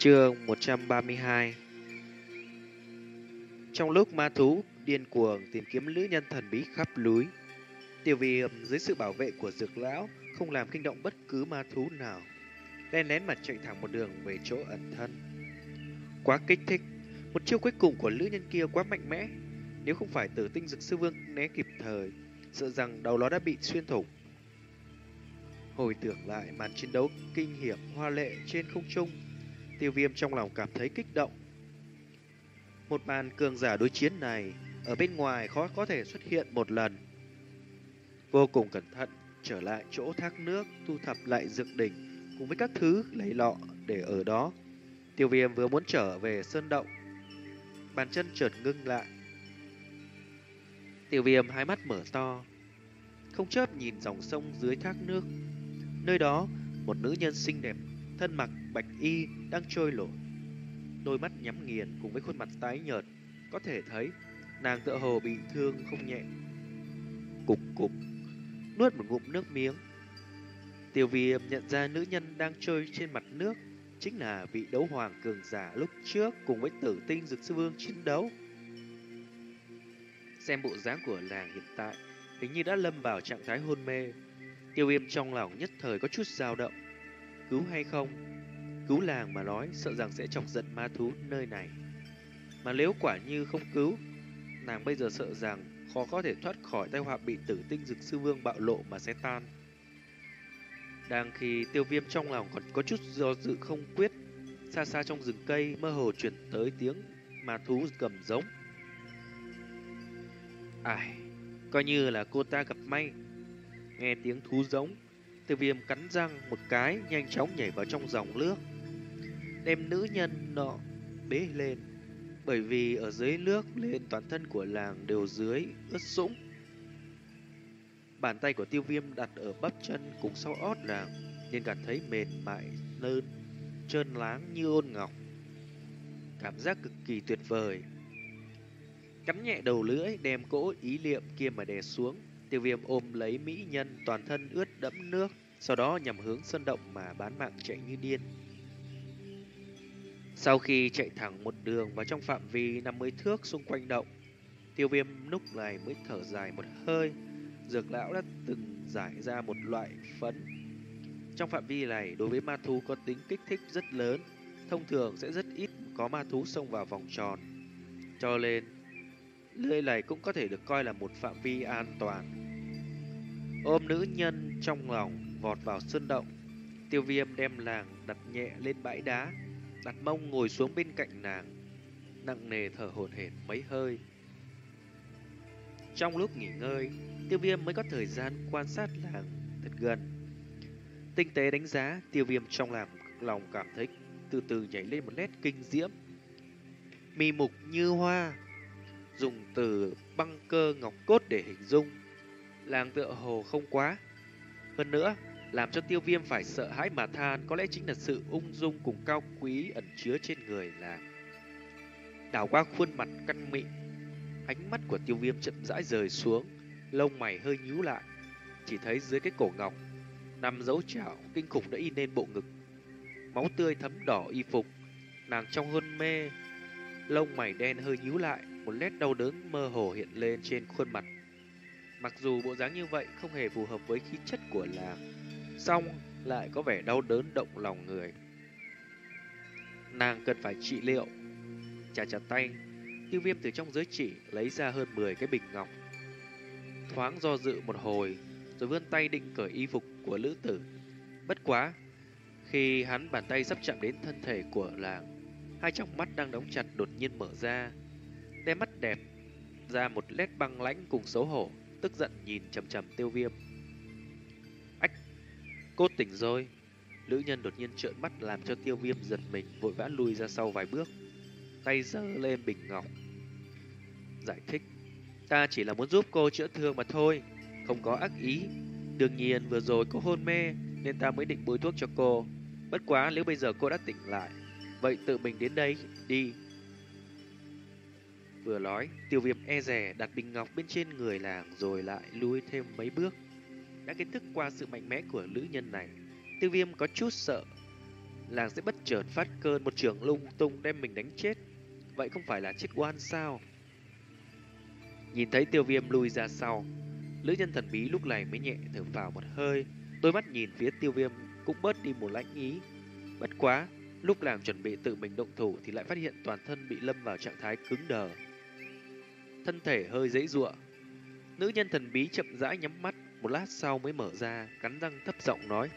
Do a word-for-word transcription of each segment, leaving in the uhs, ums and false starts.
Chương một trăm ba mươi hai. Trong lúc ma thú điên cuồng tìm kiếm nữ nhân thần bí khắp núi, Tiêu Viêm dưới sự bảo vệ của Dược lão không làm kinh động bất cứ ma thú nào, len lén mà chạy thẳng một đường về chỗ ẩn thân. Quá kích thích, một chiêu cuối cùng của nữ nhân kia quá mạnh mẽ, nếu không phải Tử Tinh Dược Sư Vương né kịp thời, sợ rằng đầu nó đã bị xuyên thủng. Hồi tưởng lại màn chiến đấu kinh hiểm hoa lệ trên không trung, Tiêu Viêm trong lòng cảm thấy kích động. Một màn cường giả đối chiến này ở bên ngoài khó có thể xuất hiện một lần. Vô cùng cẩn thận trở lại chỗ thác nước, thu thập lại dược đỉnh cùng với các thứ lấy lọ để ở đó. Tiêu Viêm vừa muốn trở về sơn động, bàn chân chợt ngưng lại. Tiêu Viêm hai mắt mở to, không chớp nhìn dòng sông dưới thác nước. Nơi đó, một nữ nhân xinh đẹp, thân mặc bạch y đang trôi nổi. Đôi mắt nhắm nghiền cùng với khuôn mặt tái nhợt, có thể thấy nàng tựa hồ bị thương không nhẹ. Cục cục, nuốt một ngụm nước miếng. Tiêu Viêm nhận ra nữ nhân đang trôi trên mặt nước chính là vị đấu hoàng cường giả lúc trước cùng với Tử Tinh Dược Sư Vương chiến đấu. Xem bộ dáng của nàng hiện tại, hình như đã lâm vào trạng thái hôn mê. Tiêu Viêm trong lòng nhất thời có chút dao động. Cứu hay không? Cứu làng mà nói sợ rằng sẽ chọc giận ma thú nơi này. Mà nếu quả như không cứu, nàng bây giờ sợ rằng khó có thể thoát khỏi tai họa bị Tử Tinh Dược Sư Vương bạo lộ mà sẽ tan. Đang khi Tiêu Viêm trong lòng còn có chút do dự không quyết, xa xa trong rừng cây mơ hồ truyền tới tiếng ma thú gầm giống. Ai, coi như là cô ta gặp may. Nghe tiếng thú giống, Tiêu Viêm cắn răng một cái, nhanh chóng nhảy vào trong dòng nước, đem nữ nhân nọ bế lên. Bởi vì ở dưới nước lên toàn thân của làng đều dưới ướt sũng. Bàn tay của Tiêu Viêm đặt ở bắp chân cùng sau ót làng, nên cảm thấy mềm mại nơn, trơn láng như ôn ngọc. Cảm giác cực kỳ tuyệt vời. Cắn nhẹ đầu lưỡi, đem cỗ ý niệm kia mà đè xuống. Tiêu Viêm ôm lấy mỹ nhân toàn thân ướt đẫm nước, sau đó nhằm hướng sơn động mà bán mạng chạy như điên. Sau khi chạy thẳng một đường vào trong phạm vi năm mươi thước xung quanh động, Tiêu Viêm lúc này mới thở dài một hơi. Dược lão đã từng giải ra một loại phấn. Trong phạm vi này, đối với ma thú có tính kích thích rất lớn, thông thường sẽ rất ít có ma thú xông vào vòng tròn. Cho nên, nơi này cũng có thể được coi là một phạm vi an toàn. Ôm nữ nhân trong lòng vọt vào sơn động, Tiêu Viêm đem nàng đặt nhẹ lên bãi đá, đặt mông ngồi xuống bên cạnh nàng, nặng nề thở hổn hển mấy hơi. Trong lúc nghỉ ngơi, Tiêu Viêm mới có thời gian quan sát nàng thật gần. Tinh tế đánh giá, Tiêu Viêm trong làm lòng cảm thấy từ từ nhảy lên một nét kinh diễm. Mi mục như hoa, dùng từ băng cơ ngọc cốt để hình dung, làng tựa hồ không quá. Hơn nữa, làm cho Tiêu Viêm phải sợ hãi mà than có lẽ chính là sự ung dung cùng cao quý ẩn chứa trên người làng. Đảo qua khuôn mặt căn mịn, ánh mắt của Tiêu Viêm chậm rãi rời xuống, lông mày hơi nhíu lại. Chỉ thấy dưới cái cổ ngọc năm dấu chảo kinh khủng đã in lên bộ ngực, máu tươi thấm đỏ y phục. Nàng trong hôn mê, lông mày đen hơi nhíu lại, một nét đau đớn mơ hồ hiện lên trên khuôn mặt. Mặc dù bộ dáng như vậy không hề phù hợp với khí chất của làng, song lại có vẻ đau đớn động lòng người. Nàng cần phải trị liệu. Chà chà tay, Tiêu Viêm từ trong giới chỉ lấy ra hơn mười cái bình ngọc. Thoáng do dự một hồi, rồi vươn tay định cởi y phục của nữ tử. Bất quá, khi hắn bàn tay sắp chạm đến thân thể của làng, hai tròng mắt đang đóng chặt đột nhiên mở ra, đôi mắt đẹp ra một nét băng lãnh cùng xấu hổ, tức giận nhìn chằm chằm Tiêu Viêm. Ách, cô tỉnh rồi. Nữ nhân đột nhiên trợn mắt làm cho Tiêu Viêm giật mình, vội vã lùi ra sau vài bước, tay giơ lên bình ngọc, giải thích: Ta chỉ là muốn giúp cô chữa thương mà thôi, không có ác ý. Đương nhiên vừa rồi cô hôn mê nên ta mới định bôi thuốc cho cô. Bất quá nếu bây giờ cô đã tỉnh lại, vậy tự mình đến đây đi. Vừa nói, Tiêu Viêm e dè đặt bình ngọc bên trên người làng rồi lại lùi thêm mấy bước. Đã kiến thức qua sự mạnh mẽ của nữ nhân này, Tiêu Viêm có chút sợ. làng sẽ bất chợt phát cơn một trường lung tung đem mình đánh chết. Vậy không phải là chết oan sao? Nhìn thấy Tiêu Viêm lùi ra sau, nữ nhân thần bí lúc này mới nhẹ thở phào một hơi, đôi mắt nhìn phía Tiêu Viêm cũng bớt đi một lãnh ý. Bất quá, lúc làng chuẩn bị tự mình động thủ thì lại phát hiện toàn thân bị lâm vào trạng thái cứng đờ, thân thể hơi giãy giụa. Nữ nhân thần bí chậm rãi nhắm mắt, một lát sau mới mở ra, cắn răng thấp giọng nói: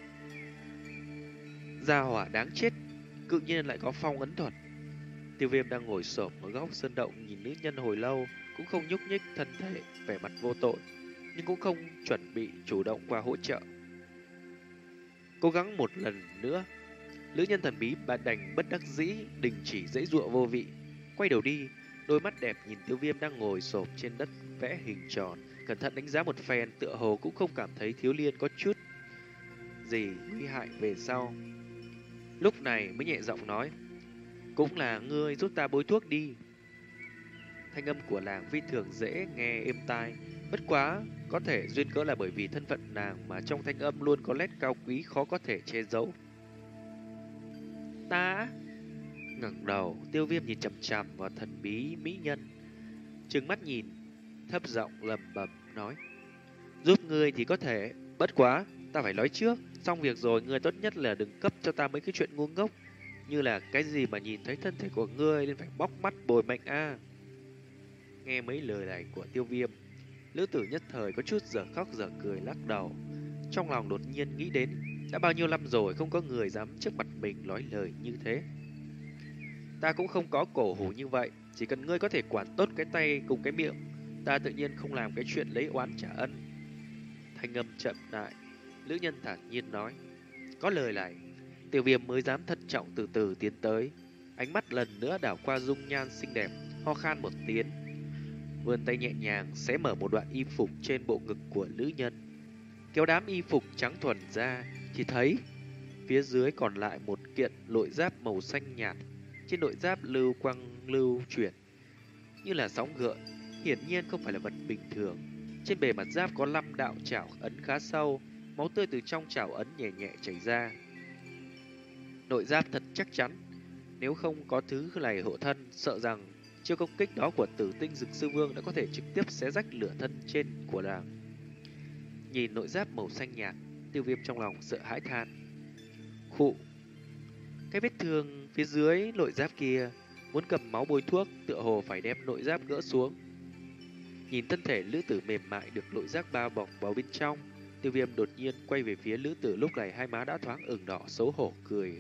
Gia hỏa đáng chết, cự nhiên lại có phong ấn thuật. Tiêu Viêm đang ngồi xổm ở góc sơn động nhìn nữ nhân hồi lâu, cũng không nhúc nhích thân thể, vẻ mặt vô tội, nhưng cũng không chuẩn bị chủ động qua hỗ trợ. Cố gắng một lần nữa, nữ nhân thần bí bà đành bất đắc dĩ đình chỉ giãy giụa vô vị, quay đầu đi, đôi mắt đẹp nhìn Tiêu Viêm đang ngồi xổm trên đất vẽ hình tròn, cẩn thận đánh giá một phen, tựa hồ cũng không cảm thấy Thiếu Liên có chút gì nguy hại về sau. Lúc này mới nhẹ giọng nói: Cũng là ngươi giúp ta bôi thuốc đi. Thanh âm của nàng phi thường dễ nghe êm tai, bất quá có thể duyên cớ là bởi vì thân phận nàng mà trong thanh âm luôn có nét cao quý khó có thể che giấu. Ta ngẩng đầu, Tiêu Viêm nhìn chằm chằm vào thần bí mỹ nhân, trừng mắt nhìn, thấp giọng lẩm bẩm nói: Giúp ngươi thì có thể, bất quá ta phải nói trước, xong việc rồi ngươi tốt nhất là đừng cấp cho ta mấy cái chuyện ngu ngốc, như là cái gì mà nhìn thấy thân thể của ngươi nên phải bóc mắt bồi mệnh a. Nghe mấy lời này của Tiêu Viêm, nữ tử nhất thời có chút giờ khóc giờ cười lắc đầu, trong lòng đột nhiên nghĩ đến đã bao nhiêu năm rồi không có người dám trước mặt mình nói lời như thế. Ta cũng không có cổ hủ như vậy, chỉ cần ngươi có thể quản tốt cái tay cùng cái miệng, ta tự nhiên không làm cái chuyện lấy oán trả ân. Thanh âm chậm lại, nữ nhân thản nhiên nói. Có lời này, Tiêu Viêm mới dám thận trọng từ từ tiến tới, ánh mắt lần nữa đảo qua dung nhan xinh đẹp, ho khan một tiếng, vươn tay nhẹ nhàng xé mở một đoạn y phục trên bộ ngực của nữ nhân, kéo đám y phục trắng thuần ra, chỉ thấy phía dưới còn lại một kiện nội giáp màu xanh nhạt. Trên nội giáp lưu quang lưu chuyển như là sóng gợn, hiển nhiên không phải là vật bình thường. Trên bề mặt giáp có năm đạo chảo ấn khá sâu, máu tươi từ trong chảo ấn nhẹ nhẹ chảy ra. Nội giáp thật chắc chắn, nếu không có thứ này hộ thân, sợ rằng chiêu công kích đó của Tử Tinh Dực Sư Vương đã có thể trực tiếp xé rách lửa thân trên của nàng. Nhìn nội giáp màu xanh nhạt, Tiêu Viêm trong lòng sợ hãi than. Khụ, cái vết thương phía dưới nội giáp kia, muốn cầm máu bôi thuốc, tựa hồ phải đem nội giáp gỡ xuống. Nhìn thân thể lữ tử mềm mại được nội giáp bao bọc vào bên trong, Tiêu Viêm đột nhiên quay về phía lữ tử, lúc này hai má đã thoáng ửng đỏ, xấu hổ cười.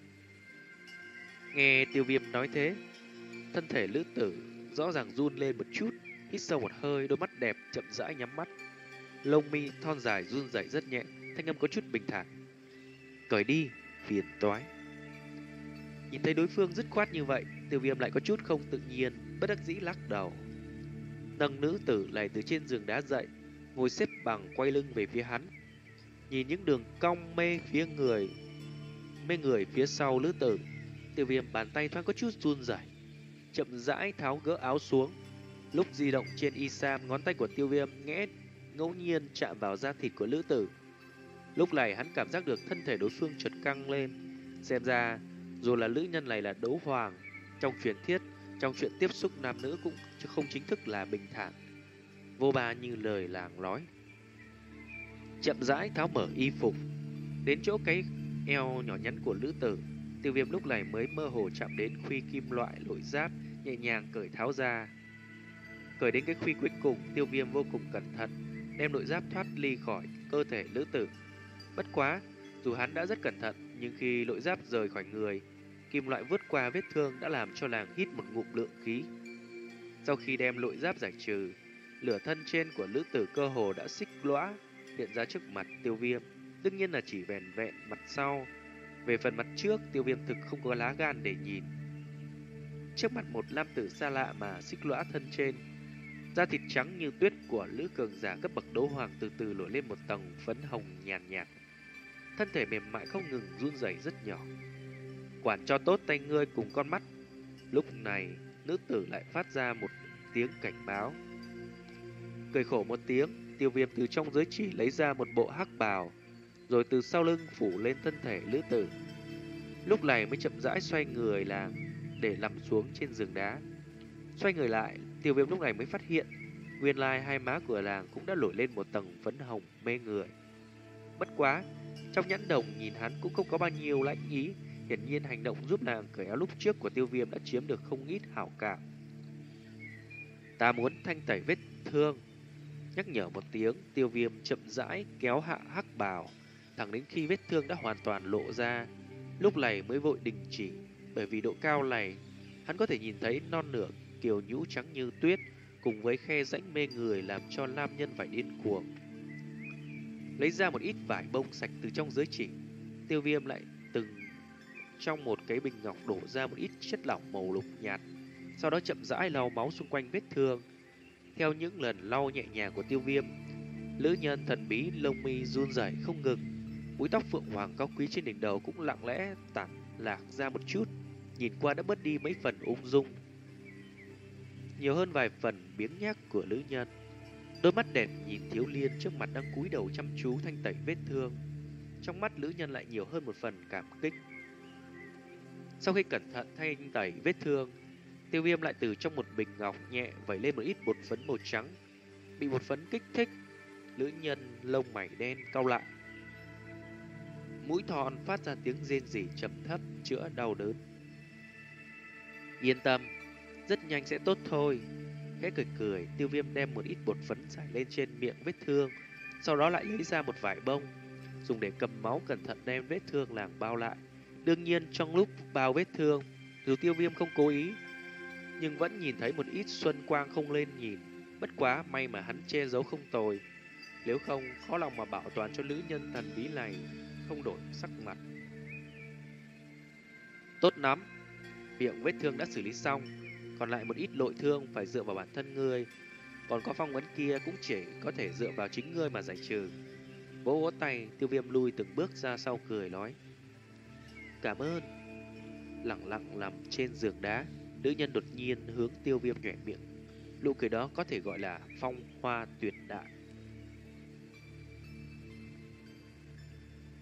Nghe Tiêu Viêm nói thế, thân thể lữ tử rõ ràng run lên một chút, hít sâu một hơi, đôi mắt đẹp chậm rãi nhắm mắt, lông mi thon dài run rẩy rất nhẹ, thanh âm có chút bình thản. Cởi đi, phiền toái. Nhìn thấy đối phương dứt khoát như vậy, Tiêu Viêm lại có chút không tự nhiên, bất đắc dĩ lắc đầu. Nâng nữ tử lại từ trên giường đá dậy, ngồi xếp bằng quay lưng về phía hắn. Nhìn những đường cong mê phía người, mê người phía sau nữ tử, Tiêu Viêm bàn tay thoáng có chút run rẩy, chậm rãi tháo gỡ áo xuống. Lúc di động trên y sam, ngón tay của Tiêu Viêm ngẽ ngẫu nhiên chạm vào da thịt của nữ tử. Lúc này hắn cảm giác được thân thể đối phương chợt căng lên. Xem ra dù là nữ nhân này là đấu hoàng, trong truyền thuyết, trong chuyện tiếp xúc nam nữ cũng không chính thức là bình thản, vô ba như lời làng nói. Chậm rãi tháo mở y phục, đến chỗ cái eo nhỏ nhắn của nữ tử, Tiêu Viêm lúc này mới mơ hồ chạm đến khuy kim loại nội giáp, nhẹ nhàng cởi tháo ra. Cởi đến cái khuy cuối cùng, Tiêu Viêm vô cùng cẩn thận đem nội giáp thoát ly khỏi cơ thể nữ tử. Bất quá, dù hắn đã rất cẩn thận, nhưng khi nội giáp rời khỏi người, kim loại vượt qua vết thương đã làm cho nàng hít một ngụm lượng khí. Sau khi đem nội giáp giải trừ, lửa thân trên của nữ tử cơ hồ đã xích lõa hiện ra trước mặt Tiêu Viêm. Đương nhiên là chỉ vẻn vẹn mặt sau. Về phần mặt trước, Tiêu Viêm thực không có lá gan để nhìn. Trước mặt một nam tử xa lạ mà xích lõa thân trên, da thịt trắng như tuyết của nữ cường giả cấp bậc đấu hoàng từ từ nổi lên một tầng phấn hồng nhàn nhạt, nhạt. Thân thể mềm mại không ngừng run rẩy rất nhỏ. Quản cho tốt tay ngươi cùng con mắt. Lúc này, nữ tử lại phát ra một tiếng cảnh báo. Cười khổ một tiếng, Tiêu Viêm từ trong giới chỉ lấy ra một bộ hắc bào, rồi từ sau lưng phủ lên thân thể nữ tử. Lúc này mới chậm rãi xoay người làng để nằm xuống trên giường đá. Xoay người lại, Tiêu Viêm lúc này mới phát hiện nguyên lai hai má của làng cũng đã nổi lên một tầng phấn hồng mê người. Bất quá, trong nhãn đồng nhìn hắn cũng không có bao nhiêu lãnh ý. Hiển nhiên hành động giúp nàng cởi áo lúc trước của Tiêu Viêm đã chiếm được không ít hảo cảm. Ta muốn thanh tẩy vết thương. Nhắc nhở một tiếng, Tiêu Viêm chậm rãi kéo hạ hắc bào, thẳng đến khi vết thương đã hoàn toàn lộ ra. Lúc này mới vội đình chỉ, bởi vì độ cao này hắn có thể nhìn thấy non nửa kiều nhũ trắng như tuyết, cùng với khe rãnh mê người làm cho nam nhân phải điên cuồng. Lấy ra một ít vải bông sạch từ trong giới chỉ, Tiêu Viêm lại từng trong một cái bình ngọc đổ ra một ít chất lỏng màu lục nhạt, sau đó chậm rãi lau máu xung quanh vết thương. Theo những lần lau nhẹ nhàng của Tiêu Viêm, nữ nhân thần bí lông mi run rẩy không ngừng, búi tóc phượng hoàng cao quý trên đỉnh đầu cũng lặng lẽ tản lạc ra một chút, nhìn qua đã bớt đi mấy phần ung dung, nhiều hơn vài phần biếng nhác của nữ nhân. Đôi mắt đẹp nhìn Thiếu Liên trước mặt đang cúi đầu chăm chú thanh tẩy vết thương, trong mắt nữ nhân lại nhiều hơn một phần cảm kích. Sau khi cẩn thận thanh tẩy vết thương, Tiêu Viêm lại từ trong một bình ngọc nhẹ vẩy lên một ít bột phấn màu trắng. Bị bột phấn kích thích, nữ nhân lông mày đen cau lại, mũi thon phát ra tiếng rên rỉ trầm thấp chữa đau đớn. Yên tâm, rất nhanh sẽ tốt thôi. Khẽ cười cười, Tiêu Viêm đem một ít bột phấn rải lên trên miệng vết thương, sau đó lại lấy ra một vải bông, dùng để cầm máu cẩn thận đem vết thương làng bao lại. Đương nhiên trong lúc bao vết thương, dù Tiêu Viêm không cố ý, nhưng vẫn nhìn thấy một ít xuân quang không lên nhìn. Bất quá may mà hắn che giấu không tồi, nếu không khó lòng mà bảo toàn cho nữ nhân thần bí này không đổi sắc mặt. Tốt lắm, miệng vết thương đã xử lý xong, còn lại một ít nội thương phải dựa vào bản thân ngươi, còn có phong ấn kia cũng chỉ có thể dựa vào chính ngươi mà giải trừ. Vỗ vỗ tay, Tiêu Viêm lui từng bước ra sau cười nói: Cảm ơn. Lặng lặng nằm trên giường đá, nữ nhân đột nhiên hướng Tiêu Viêm nhẹ miệng. Nụ cười đó có thể gọi là phong hoa tuyệt đại.